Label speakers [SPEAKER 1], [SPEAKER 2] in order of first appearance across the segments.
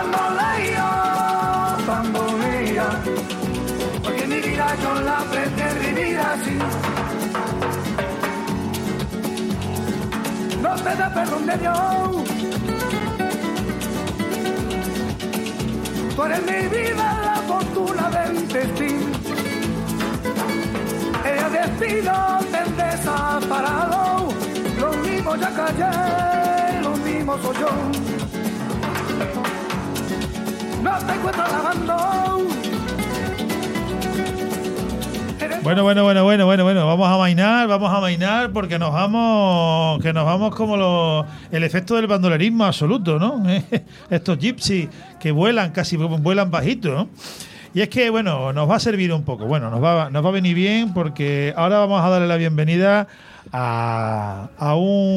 [SPEAKER 1] bambolea, porque mi vida yo la pretendí vivir así. No te da perdón de Dios, tú eres mi vida, la fortuna del destino. El destino te desaparado, lo mismo ya callé, lo mismo soy yo. No te encuentro lavando.
[SPEAKER 2] Bueno, vamos a mainar porque nos vamos como el efecto del bandolerismo absoluto, ¿no? Estos gypsies que vuelan, casi vuelan bajito, ¿no? Y es que, bueno, nos va a servir un poco, nos va a venir bien porque ahora vamos a darle la bienvenida a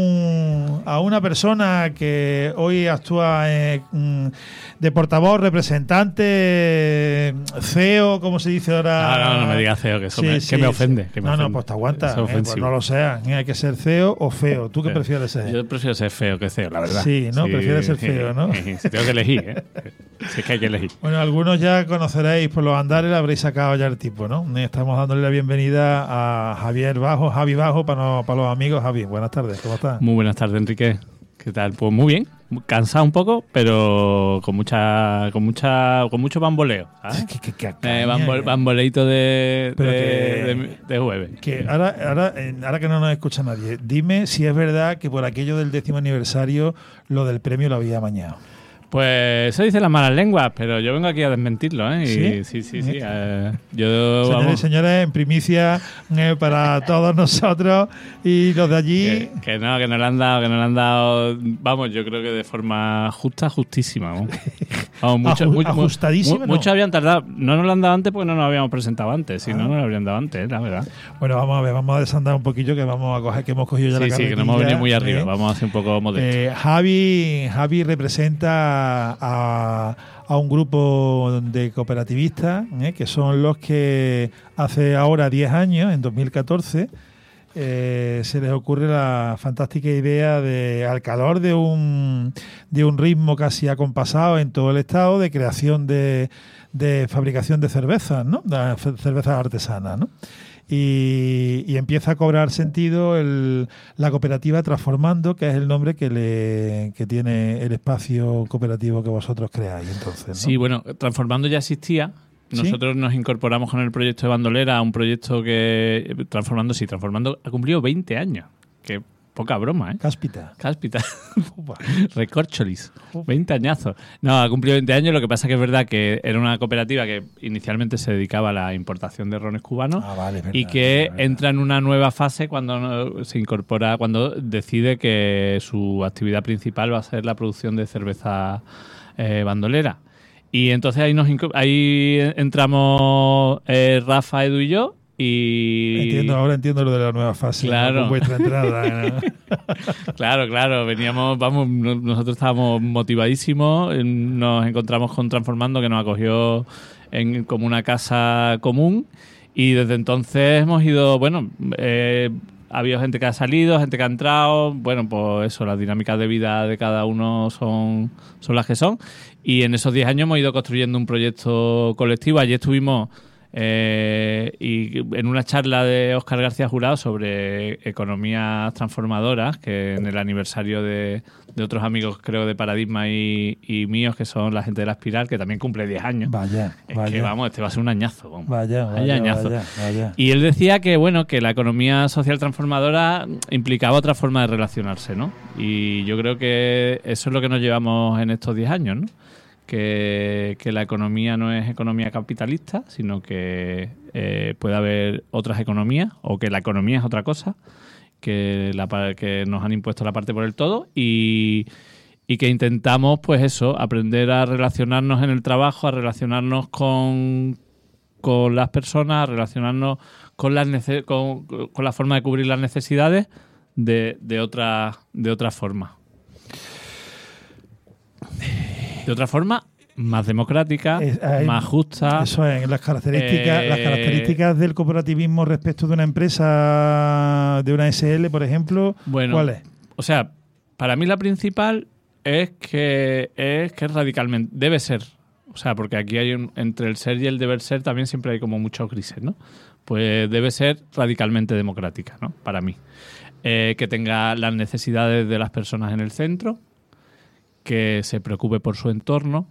[SPEAKER 2] una persona que hoy actúa de portavoz, representante, CEO, como se dice ahora.
[SPEAKER 3] No me digas CEO, que eso me ofende. Que me ofende.
[SPEAKER 2] Pues te aguanta, pues no lo sea. Hay que ser CEO o feo. ¿Tú qué prefieres ser?
[SPEAKER 3] Yo prefiero ser feo que CEO, la verdad.
[SPEAKER 2] Sí, ¿no? Prefieres ser feo, ¿no?
[SPEAKER 3] Si tengo que elegir, Si es que hay que elegir.
[SPEAKER 2] Bueno, algunos ya conoceréis por los andares, le habréis sacado ya el tipo, ¿no? Estamos dándole la bienvenida a Javi Bajo, para los amigos. Javi, buenas tardes, ¿cómo estás?
[SPEAKER 3] Muy buenas tardes, Enrique. ¿Qué tal? Pues muy bien, cansado un poco, pero con mucho bamboleo, ¿sabes? Bamboleito de jueves.
[SPEAKER 2] Que ahora que no nos escucha nadie, dime si es verdad que por aquello del 10º aniversario lo del premio lo había amañado.
[SPEAKER 3] Pues eso dicen las malas lenguas, pero yo vengo aquí a desmentirlo, ¿eh?
[SPEAKER 2] Sí.
[SPEAKER 3] Yo,
[SPEAKER 2] señores, en primicia para todos nosotros y los de allí.
[SPEAKER 3] Que no le han dado. Vamos, yo creo que de forma justísima. Vamos,
[SPEAKER 2] ajustadísima.
[SPEAKER 3] Muchos habían tardado. No nos lo han dado antes porque no nos habíamos presentado antes. Si no nos lo habrían dado antes, la verdad.
[SPEAKER 2] Bueno, vamos a desandar un poquillo que hemos cogido ya la carretilla.
[SPEAKER 3] Sí, que nos hemos venido muy arriba. Vamos a hacer un poco modesto.
[SPEAKER 2] Javi representa a un grupo de cooperativistas que son los que hace ahora 10 años, en 2014, se les ocurre la fantástica idea de, al calor de un ritmo casi acompasado en todo el estado, de creación de fabricación de cervezas, ¿no? De cervezas artesanas, ¿no? Y empieza a cobrar sentido la cooperativa Transformando, que es el nombre que tiene el espacio cooperativo que vosotros creáis, entonces, ¿no?
[SPEAKER 3] Sí, bueno, Transformando ya existía. Nosotros nos incorporamos con el proyecto de Bandolera a un proyecto que Transformando ha cumplido 20 años. Que poca broma, ¿eh?
[SPEAKER 2] Cáspita.
[SPEAKER 3] Recorcholis. 20 añazos. No, ha cumplido 20 años. Lo que pasa que es verdad que era una cooperativa que inicialmente se dedicaba a la importación de rones cubanos y que entra en una nueva fase cuando se incorpora, cuando decide que su actividad principal va a ser la producción de cerveza bandolera. Y entonces ahí entramos Rafa, Edu y yo.
[SPEAKER 2] Ahora entiendo lo de la nueva fase,
[SPEAKER 3] claro,
[SPEAKER 2] con vuestra entrada, ¿no?
[SPEAKER 3] Claro, veníamos, nosotros estábamos motivadísimos, nos encontramos con Transformando, que nos acogió como una casa común, y desde entonces hemos ido, ha habido gente que ha salido, gente que ha entrado, pues eso, las dinámicas de vida de cada uno son las que son, y en esos 10 años hemos ido construyendo un proyecto colectivo. Allí estuvimos y en una charla de Óscar García Jurado sobre economías transformadoras, que en el aniversario de otros amigos, creo, de Paradigma y míos, que son la gente de La Espiral, que también cumple 10 años.
[SPEAKER 2] Vaya.
[SPEAKER 3] Que este va a ser un añazo. Vamos.
[SPEAKER 2] Vaya.
[SPEAKER 3] Y él decía que la economía social transformadora implicaba otra forma de relacionarse, ¿no? Y yo creo que eso es lo que nos llevamos en estos 10 años, ¿no? Que la economía no es economía capitalista, sino que puede haber otras economías, o que la economía es otra cosa, que nos han impuesto la parte por el todo, y que intentamos, pues eso, aprender a relacionarnos en el trabajo, a relacionarnos con las personas, a relacionarnos con la forma de cubrir las necesidades de otra forma. De otra forma, más democrática, más justa.
[SPEAKER 2] Eso es, las características del cooperativismo respecto de una empresa, de una SL, por ejemplo, ¿cuál es?
[SPEAKER 3] O sea, para mí la principal es que radicalmente debe ser. O sea, porque aquí hay entre el ser y el deber ser también siempre hay como muchos grises, ¿no? Pues debe ser radicalmente democrática, ¿no? Para mí. Que tenga las necesidades de las personas en el centro, que se preocupe por su entorno,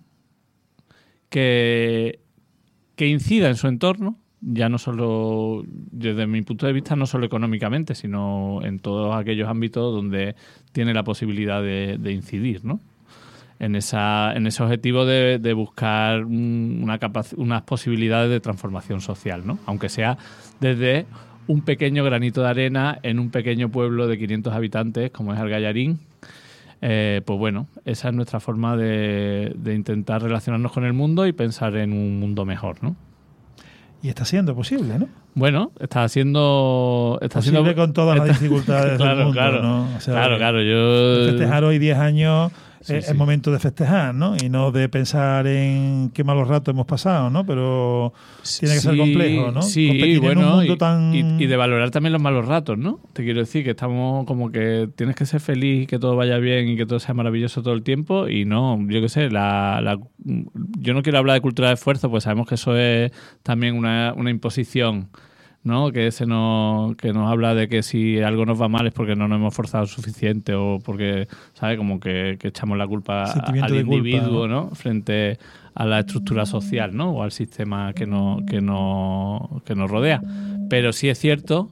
[SPEAKER 3] que incida en su entorno, ya no solo, desde mi punto de vista, no solo económicamente, sino en todos aquellos ámbitos donde tiene la posibilidad de incidir, ¿no? En ese objetivo de buscar unas posibilidades de transformación social, ¿no? Aunque sea desde un pequeño granito de arena en un pequeño pueblo de 500 habitantes como es Argallarín. Pues bueno, esa es nuestra forma de intentar relacionarnos con el mundo y pensar en un mundo mejor, ¿no?
[SPEAKER 2] Y está siendo posible, ¿no?
[SPEAKER 3] Bueno, está siendo
[SPEAKER 2] con todas las dificultades
[SPEAKER 3] claro,
[SPEAKER 2] del mundo,
[SPEAKER 3] claro,
[SPEAKER 2] ¿no? O sea,
[SPEAKER 3] claro. Yo
[SPEAKER 2] festejar hoy 10 años
[SPEAKER 3] Sí,
[SPEAKER 2] es
[SPEAKER 3] sí.
[SPEAKER 2] momento de festejar, ¿no? Y no de pensar en qué malos ratos hemos pasado, ¿no? Pero tiene que ser complejo, ¿no?
[SPEAKER 3] Sí,
[SPEAKER 2] competir
[SPEAKER 3] bueno,
[SPEAKER 2] en un mundo tan...
[SPEAKER 3] y de valorar también los malos ratos, ¿no? Te quiero decir que estamos como que tienes que ser feliz y que todo vaya bien y que todo sea maravilloso todo el tiempo y no, yo qué sé, yo no quiero hablar de cultura de esfuerzo, pues sabemos que eso es también una imposición, ¿no? Que nos habla de que si algo nos va mal es porque no nos hemos forzado suficiente o porque, ¿sabes? Como que echamos la culpa al individuo, culpa, ¿no? Frente a la estructura social, ¿no? O al sistema que nos rodea. Pero sí es cierto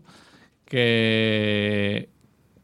[SPEAKER 3] que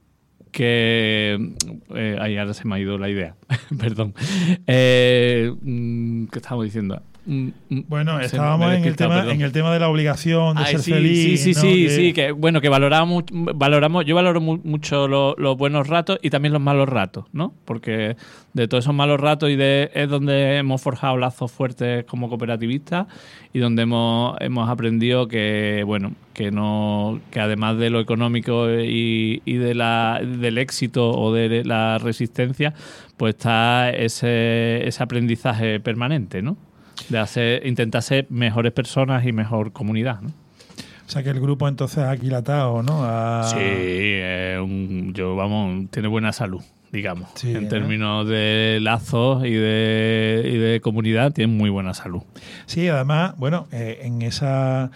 [SPEAKER 3] ahora se me ha ido la idea. Perdón. ¿Qué estábamos diciendo?
[SPEAKER 2] Bueno, estábamos en el tema de la obligación de ser feliz.
[SPEAKER 3] Sí, que bueno, que yo valoro mucho los buenos ratos y también los malos ratos, ¿no? Porque de todos esos malos ratos es donde hemos forjado lazos fuertes como cooperativistas y donde hemos aprendido que bueno, que además de lo económico y del éxito o de la resistencia, pues está ese aprendizaje permanente, ¿no? De intentar ser mejores personas y mejor comunidad, ¿no?
[SPEAKER 2] O sea que el grupo entonces ha aquilatado, ¿no?
[SPEAKER 3] Sí, tiene buena salud, digamos. Sí, en términos de lazos y de comunidad, tiene muy buena salud.
[SPEAKER 2] Sí, además, bueno, en ese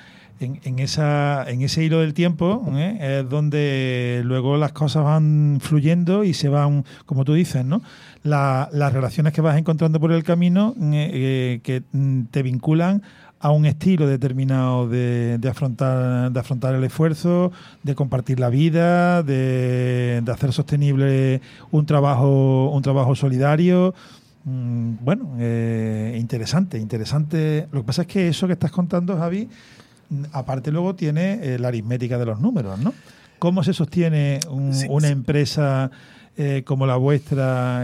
[SPEAKER 2] hilo del tiempo es donde luego las cosas van fluyendo y se van, como tú dices, ¿no? Las relaciones que vas encontrando por el camino que te vinculan a un estilo determinado de afrontar el esfuerzo, de compartir la vida, de hacer sostenible un trabajo solidario. Bueno, interesante. Lo que pasa es que eso que estás contando, Javi, aparte luego tiene la aritmética de los números, ¿no? ¿Cómo se sostiene una empresa como la vuestra,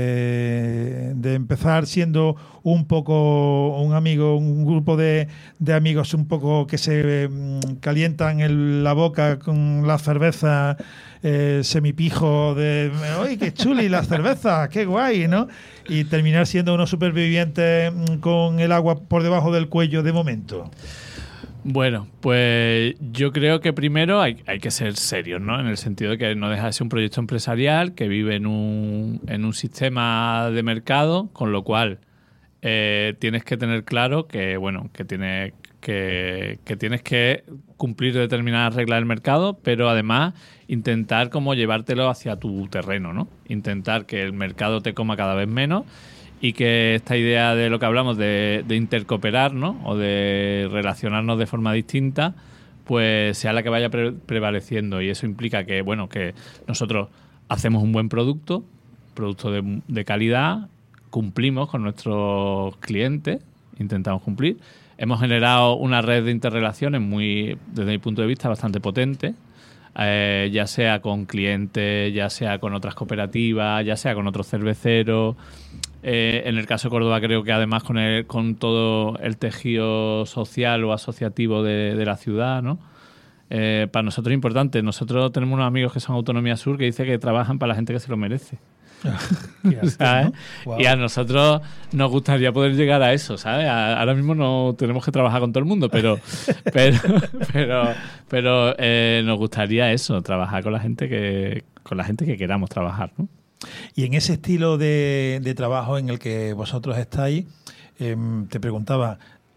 [SPEAKER 2] que de empezar siendo un poco un grupo de amigos un poco que se calientan la boca con la cerveza semipijo de ¡ay, qué chuli las cervezas! ¡Qué guay!, ¿no? Y terminar siendo unos supervivientes con el agua por debajo del cuello de momento?
[SPEAKER 3] Bueno, pues yo creo que primero hay que ser serios, ¿no? En el sentido de que no deja de ser un proyecto empresarial que vive en un sistema de mercado, con lo cual tienes que tener claro que, bueno, que tienes que cumplir determinadas reglas del mercado, pero además intentar como llevártelo hacia tu terreno, ¿no? Intentar que el mercado te coma cada vez menos y que esta idea de lo que hablamos de intercooperar, ¿no? O de relacionarnos de forma distinta, pues sea la que vaya prevaleciendo. Y eso implica que, bueno, que nosotros hacemos un buen producto de calidad, cumplimos con nuestros clientes, intentamos cumplir. Hemos generado una red de interrelaciones desde mi punto de vista, bastante potente, ya sea con clientes, ya sea con otras cooperativas, ya sea con otros cerveceros. En el caso de Córdoba creo que además con todo el tejido social o asociativo de la ciudad, ¿no? Para nosotros es importante. Nosotros tenemos unos amigos que son Autonomía Sur que dice que trabajan para la gente que se lo merece. ¿Sabes? ¿No? Wow. Y a nosotros nos gustaría poder llegar a eso, ¿sabes? Ahora mismo no tenemos que trabajar con todo el mundo, pero nos gustaría eso, trabajar con la gente que queramos trabajar, ¿no?
[SPEAKER 2] Y en ese estilo de trabajo en el que vosotros estáis, te preguntaba,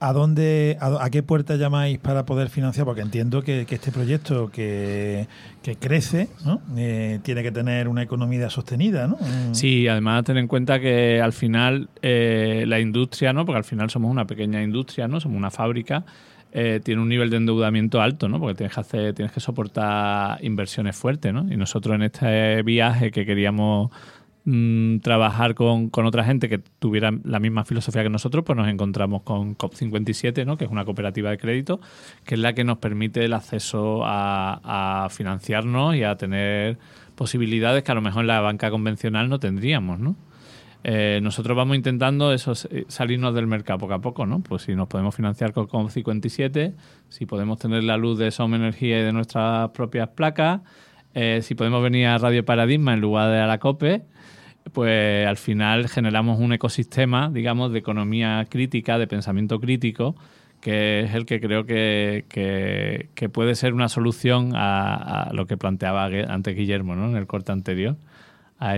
[SPEAKER 2] ¿a qué puerta llamáis para poder financiar? Porque entiendo que este proyecto que crece, ¿no? Tiene que tener una economía sostenida, ¿no?
[SPEAKER 3] Sí, además ten en cuenta que al final la industria, ¿no? Porque al final somos una pequeña industria, ¿no? Somos una fábrica, tiene un nivel de endeudamiento alto, ¿no? Porque tienes que soportar inversiones fuertes, ¿no? Y nosotros en este viaje que queríamos trabajar con otra gente que tuviera la misma filosofía que nosotros, pues nos encontramos con COP57, ¿no? Que es una cooperativa de crédito, que es la que nos permite el acceso a financiarnos y a tener posibilidades que a lo mejor en la banca convencional no tendríamos, ¿no? Nosotros vamos intentando salirnos del mercado poco a poco, ¿no? Pues si nos podemos financiar con COP57, si podemos tener la luz de Som Energía y de nuestras propias placas, si podemos venir a Radio Paradigma en lugar de a la COPE, pues al final generamos un ecosistema, digamos, de economía crítica, de pensamiento crítico, que es el que creo que puede ser una solución a lo que planteaba antes Guillermo, ¿no? En el corte anterior, a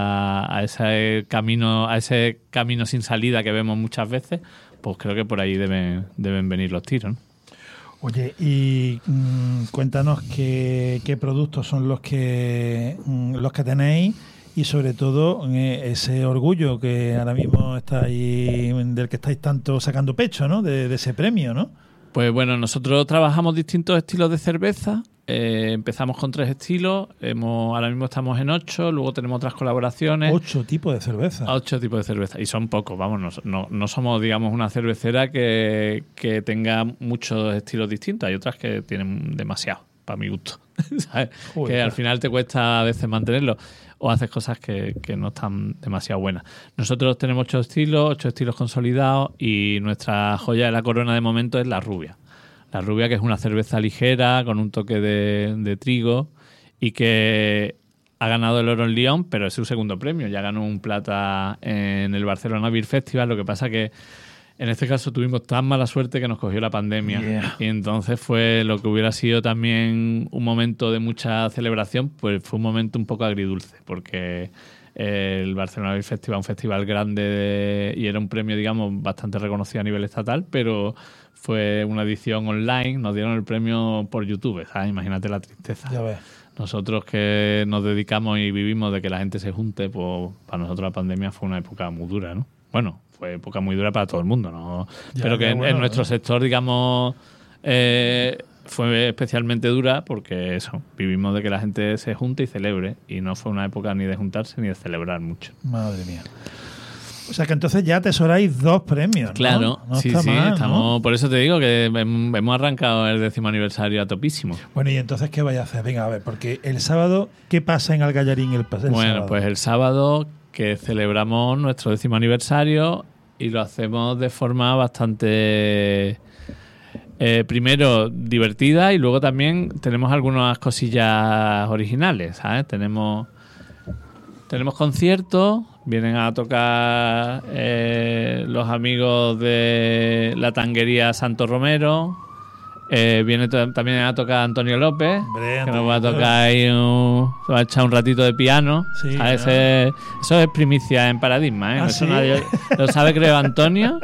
[SPEAKER 3] ese camino sin salida que vemos muchas veces. Pues creo que por ahí deben venir los tiros, ¿no?
[SPEAKER 2] Oye, y cuéntanos qué productos son los que tenéis y sobre todo ese orgullo que ahora mismo del que estáis tanto sacando pecho, ¿no? De ese premio, ¿no?
[SPEAKER 3] Pues bueno, nosotros trabajamos distintos estilos de cerveza. Empezamos con 3 estilos, ahora mismo estamos en 8, luego tenemos otras colaboraciones.
[SPEAKER 2] 8 tipos de cerveza.
[SPEAKER 3] 8 tipos de cerveza, y son pocos, vamos, no somos, digamos, una cervecera que tenga muchos estilos distintos. Hay otras que tienen demasiado, para mi gusto, ¿sabes? Que al final te cuesta a veces mantenerlo, o haces cosas que no están demasiado buenas. Nosotros tenemos 8 estilos consolidados, y nuestra joya de la corona de momento es la Rubia. La Rubia, que es una cerveza ligera con un toque de trigo y que ha ganado el oro en Lyon, pero es su segundo premio. Ya ganó un plata en el Barcelona Beer Festival. Lo que pasa que en este caso tuvimos tan mala suerte que nos cogió la pandemia. Yeah. Y entonces fue lo que hubiera sido también un momento de mucha celebración, pues fue un momento un poco agridulce, porque el Barcelona Beer Festival, un festival grande y era un premio, digamos, bastante reconocido a nivel estatal, pero fue una edición online, nos dieron el premio por YouTube, ¿sabes? Imagínate la tristeza.
[SPEAKER 2] Ya ves.
[SPEAKER 3] Nosotros que nos dedicamos y vivimos de que la gente se junte, pues para nosotros la pandemia fue una época muy dura, ¿no? Bueno, fue época muy dura para todo el mundo, ¿no? Ya, pero que en nuestro sector, digamos, fue especialmente dura porque eso, vivimos de que la gente se junte y celebre, y no fue una época ni de juntarse ni de celebrar mucho.
[SPEAKER 2] Madre mía. O sea que entonces ya atesoráis 2 premios, ¿no?
[SPEAKER 3] Claro,
[SPEAKER 2] no
[SPEAKER 3] sí,
[SPEAKER 2] está mal,
[SPEAKER 3] estamos,
[SPEAKER 2] ¿no?
[SPEAKER 3] Por eso te digo que hemos arrancado el 10º aniversario a topísimo.
[SPEAKER 2] Bueno, ¿y entonces qué vais a hacer? Venga, a ver, porque el sábado, ¿qué pasa en Algallarín el sábado?
[SPEAKER 3] Bueno, pues el sábado que celebramos nuestro 10º aniversario y lo hacemos de forma bastante... primero divertida, y luego también tenemos algunas cosillas originales, ¿sabes? Tenemos conciertos, vienen a tocar los amigos de la tanguería Santo Romero, viene también a tocar Antonio López, que nos va a tocar ahí, se va a echar un ratito de piano. Sí, ¿sabes? Eso es primicia en Paradigma, ¿eh?
[SPEAKER 2] ¿Ah,
[SPEAKER 3] eso
[SPEAKER 2] sí?
[SPEAKER 3] Nadie lo sabe, creo, Antonio.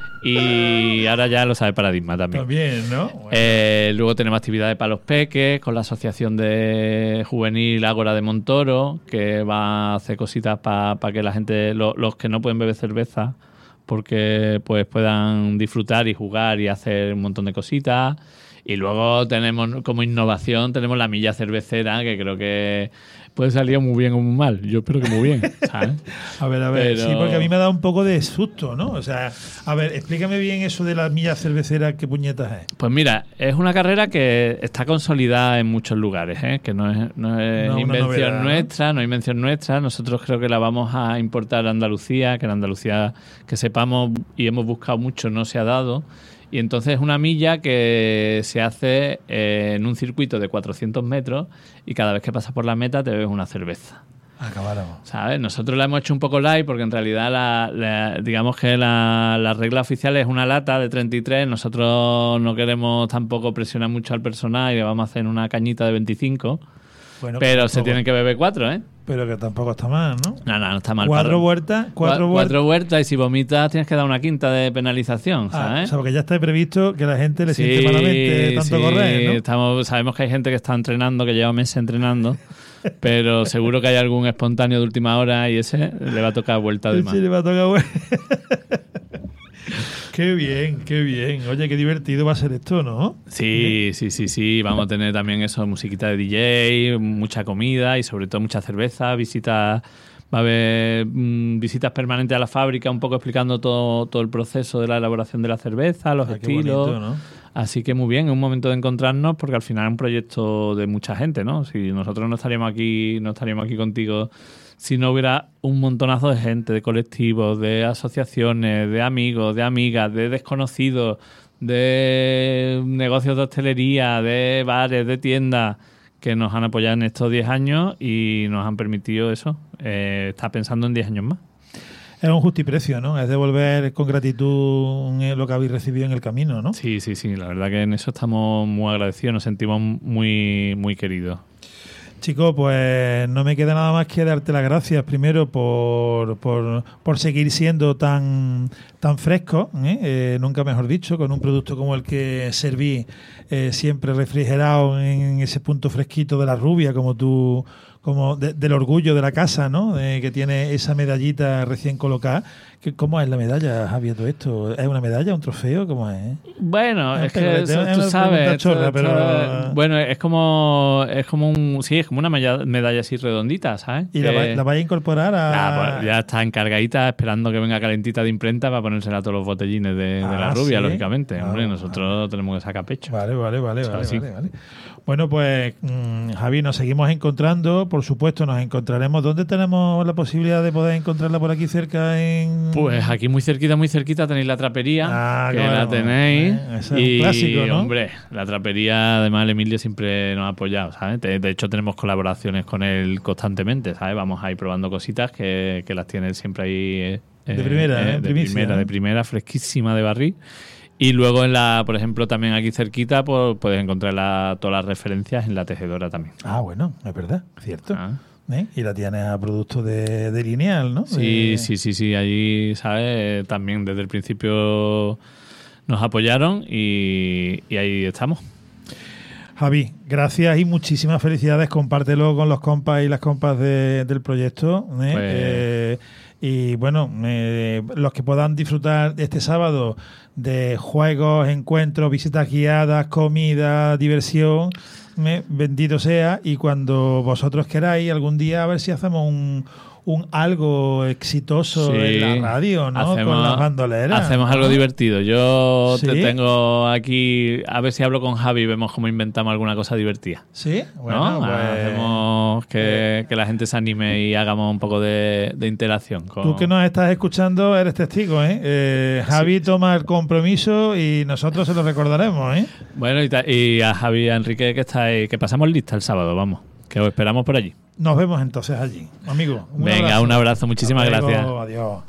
[SPEAKER 3] Y ahora ya lo sabe Paradigma también.
[SPEAKER 2] También, ¿no? Bueno.
[SPEAKER 3] Luego tenemos actividades para los peques con la Asociación de Juvenil Ágora de Montoro, que va a hacer cositas para que la gente, los que no pueden beber cerveza, porque pues puedan disfrutar y jugar y hacer un montón de cositas. Y luego tenemos como innovación, tenemos la milla cervecera, que creo que puede salir muy bien o muy mal. Yo espero que muy bien, ¿sabes?
[SPEAKER 2] A ver, pero... sí, porque a mí me ha dado un poco de susto, ¿no? O sea, a ver, explícame bien eso de la milla cervecera, ¿qué puñetas es?
[SPEAKER 3] Pues mira, es una carrera que está consolidada en muchos lugares, ¿eh? Que no es invención novedad, nuestra, ¿no? No es invención nuestra. Nosotros creo que la vamos a importar a Andalucía, que en Andalucía, que sepamos y hemos buscado mucho, no se ha dado. Y entonces es una milla que se hace en un circuito de 400 metros, y cada vez que pasas por la meta te bebes una cerveza.
[SPEAKER 2] Acabáramos.
[SPEAKER 3] ¿Sabes? Nosotros la hemos hecho un poco light porque en realidad digamos que la regla oficial es una lata de 33. Nosotros no queremos tampoco presionar mucho al personal y le vamos a hacer una cañita de 25.
[SPEAKER 2] Bueno,
[SPEAKER 3] pero se tienen que beber 4, ¿eh?
[SPEAKER 2] Pero que tampoco está mal, ¿no?
[SPEAKER 3] No está mal.
[SPEAKER 2] 4 vueltas. 4
[SPEAKER 3] vueltas y si vomitas tienes que dar una quinta de penalización, ¿sabes?
[SPEAKER 2] O sea, porque ya está previsto que la gente le siente malamente tanto correr, ¿no?
[SPEAKER 3] Sabemos que hay gente que está entrenando, que lleva meses entrenando, pero seguro que hay algún espontáneo de última hora y ese le va a tocar vuelta de más.
[SPEAKER 2] Sí, le va a tocar vuelta. Qué bien, qué bien. Oye, qué divertido va a ser esto, ¿no?
[SPEAKER 3] Sí. Vamos a tener también eso, musiquita de DJ, mucha comida y sobre todo mucha cerveza, visitas. Va a haber visitas permanentes a la fábrica, un poco explicando todo el proceso de la elaboración de la cerveza, los estilos. Bonito, ¿no? Así que muy bien, es un momento de encontrarnos porque al final es un proyecto de mucha gente, ¿no? Si nosotros no estaríamos aquí contigo si no hubiera un montonazo de gente, de colectivos, de asociaciones, de amigos, de amigas, de desconocidos, de negocios de hostelería, de bares, de tiendas que nos han apoyado en estos 10 años y nos han permitido eso, estar pensando en 10 años más.
[SPEAKER 2] Es un justiprecio, ¿no? Es devolver con gratitud lo que habéis recibido en el camino, ¿no?
[SPEAKER 3] Sí. La verdad que en eso estamos muy agradecidos, nos sentimos muy, muy queridos.
[SPEAKER 2] Chico, pues no me queda nada más que darte las gracias primero por seguir siendo tan fresco, nunca mejor dicho, con un producto como el que serví, siempre refrigerado en ese punto fresquito de la rubia, como del orgullo de la casa, ¿no? Que tiene esa medallita recién colocada. ¿Cómo es la medalla, Javier, todo esto? ¿Es una medalla, un trofeo? ¿Cómo es?
[SPEAKER 3] Bueno, es que eso, tú sabes. Bueno, es como una medalla así redondita, ¿sabes?
[SPEAKER 2] ¿Y la vais a incorporar a...?
[SPEAKER 3] Pues ya está encargadita, esperando que venga calentita de imprenta para ponérsela a todos los botellines de la rubia, ¿sí? Lógicamente. Hombre, nosotros tenemos que sacar pecho.
[SPEAKER 2] Vale. Bueno, pues, Javi, nos seguimos encontrando. Por supuesto, nos encontraremos. ¿Dónde tenemos la posibilidad de poder encontrarla por aquí cerca?
[SPEAKER 3] Pues aquí muy cerquita tenéis la trapería, que claro, la tenéis.
[SPEAKER 2] Ese es un clásico, ¿no?
[SPEAKER 3] Hombre, la trapería, además, el Emilio siempre nos ha apoyado, ¿sabes? De hecho, tenemos colaboraciones con él constantemente, ¿sabes? Vamos a ir probando cositas que las tiene siempre ahí. De primera, fresquísima de barril. Y luego por ejemplo, también aquí cerquita, pues puedes encontrar todas las referencias en la tejedora también.
[SPEAKER 2] Ah, bueno, es verdad, cierto. Y la tienes a producto de Lineal, ¿no?
[SPEAKER 3] Sí. Allí, ¿sabes? También desde el principio nos apoyaron y ahí estamos.
[SPEAKER 2] Javi, gracias y muchísimas felicidades. Compártelo con los compas y las compas del proyecto. Y bueno, los que puedan disfrutar este sábado de juegos, encuentros, visitas guiadas, comida, diversión, bendito sea. Y cuando vosotros queráis, algún día a ver si hacemos un algo exitoso en la radio, ¿no? Con las bandoleras.
[SPEAKER 3] Hacemos algo divertido. Yo te tengo aquí, a ver si hablo con Javi y vemos cómo inventamos alguna cosa divertida.
[SPEAKER 2] Sí, bueno,
[SPEAKER 3] ¿no?
[SPEAKER 2] pues,
[SPEAKER 3] hacemos que la gente se anime y hagamos un poco de interacción.
[SPEAKER 2] Tú que nos estás escuchando eres testigo, Javi toma el compromiso y nosotros se lo recordaremos,
[SPEAKER 3] Bueno, y a Javi y a Enrique que pasamos lista el sábado, vamos, que os esperamos por allí.
[SPEAKER 2] Nos vemos entonces allí, amigo.
[SPEAKER 3] Un abrazo, muchísimas gracias.
[SPEAKER 2] Adiós.